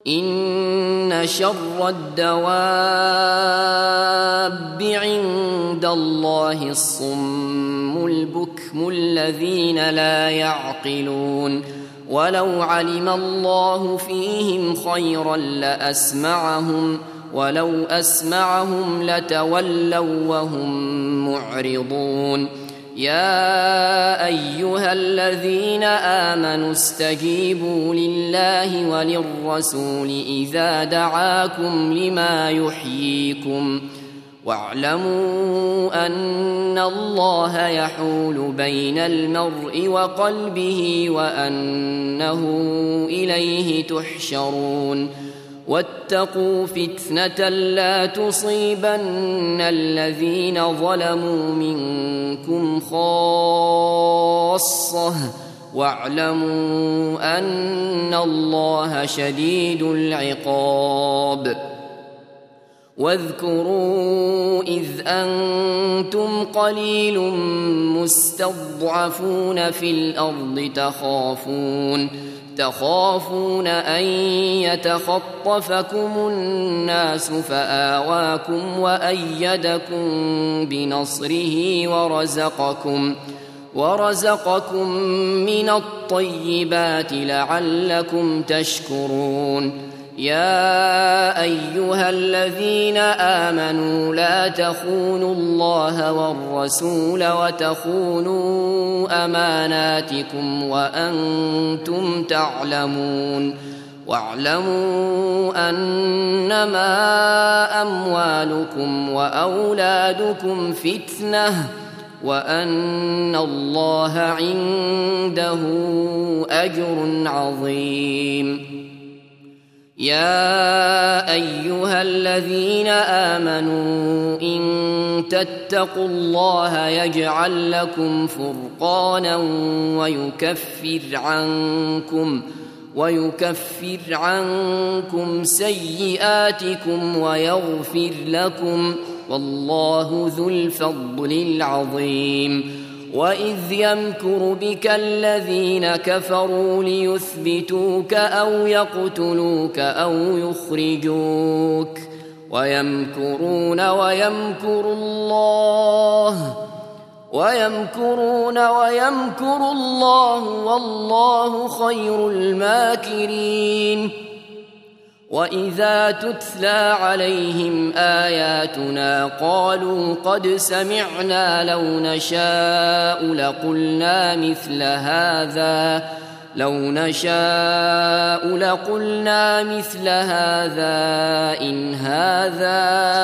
إن شر الدواب عند الله الصم البكم الذين لا يعقلون ولو علم الله فيهم خيرا لأسمعهم ولو أسمعهم لتولوا وهم معرضون يا أيها الذين آمنوا استجيبوا لله وللرسول إذا دعاكم لما يحييكم واعلموا أن الله يحول بين المرء وقلبه وأنه إليه تحشرون واتقوا فتنة لا تصيبن الذين ظلموا منكم خاصة واعلموا أن الله شديد العقاب واذكروا إذ أنتم قليل مستضعفون في الأرض تخافون أن يتخطفكم الناس فآواكم وأيدكم بنصره ورزقكم من الطيبات لعلكم تشكرون يا أيها الذين آمنوا لا تخونوا الله والرسول وتخونوا أماناتكم وأنتم تعلمون واعلموا أنما أموالكم وأولادكم فتنة وأن الله عنده أجر عظيم يا أيها الذين آمنوا إن تتقوا الله يجعل لكم فرقانا ويكفر عنكم سيئاتكم ويغفر لكم والله ذو الفضل العظيم وإذ يمكر بك الذين كفروا ليثبتوك أو يقتلوك أو يخرجوك ويمكرون ويمكر الله والله خير الماكرين وإذا تتلى عليهم آياتنا قالوا قد سمعنا لو نشاء لقلنا مثل هذا إن هذا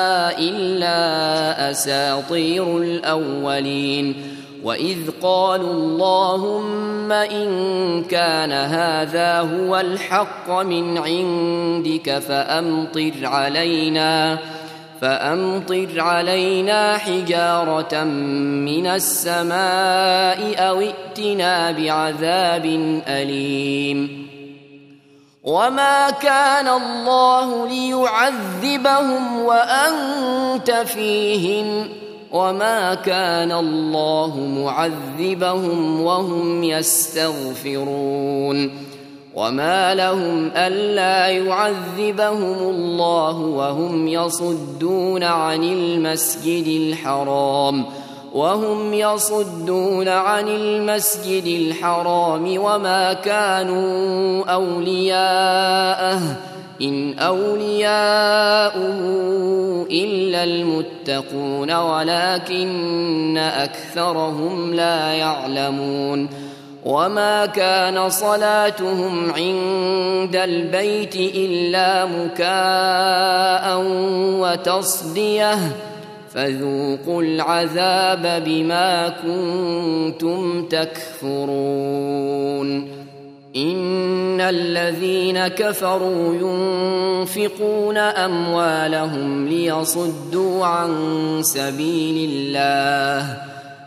إلا أساطير الأولين وإذ قالوا اللهم إن كان هذا هو الحق من عندك فأمطر علينا حجارة من السماء أو ائتنا بعذاب أليم وما كان الله ليعذبهم وأنت فيهم وما كان الله معذبهم وهم يستغفرون وما لهم ألا يعذبهم الله وهم يصدون عن المسجد الحرام وما كانوا أولياءه إن أولياؤه إلا المتقون ولكن أكثرهم لا يعلمون وما كان صلاتهم عند البيت إلا مكاء وتصدية فذوقوا العذاب بما كنتم تكفرون إن الذين كفروا ينفقون أموالهم ليصدوا عن سبيل الله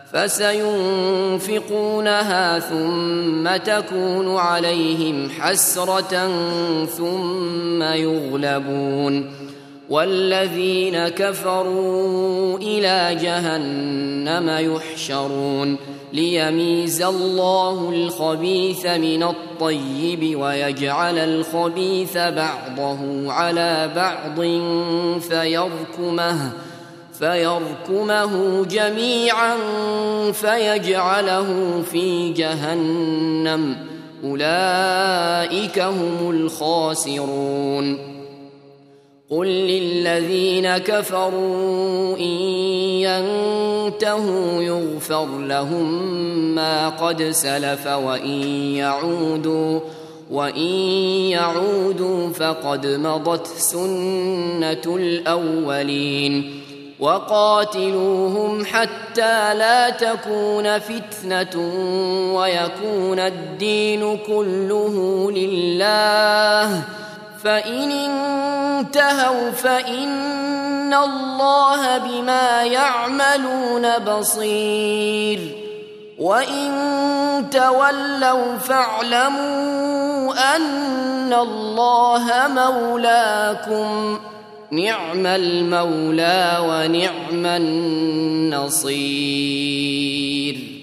فسينفقونها ثم تكون عليهم حسرة ثم يغلبون والذين كفروا إلى جهنم يحشرون ليميز الله الخبيث من الطيب ويجعل الخبيث بعضه على بعض فيركمه جميعا فيجعله في جهنم أولئك هم الخاسرون قل للذين كفروا إن ينتهوا يغفر لهم ما قد سلف وإن يعودوا فقد مضت سنة الأولين وقاتلوهم حتى لا تكون فتنة ويكون الدين كله لله فإن انتهوا فإن الله بما يعملون بصير وإن تولوا فاعلموا أن الله مولاكم نعم المولى ونعم النصير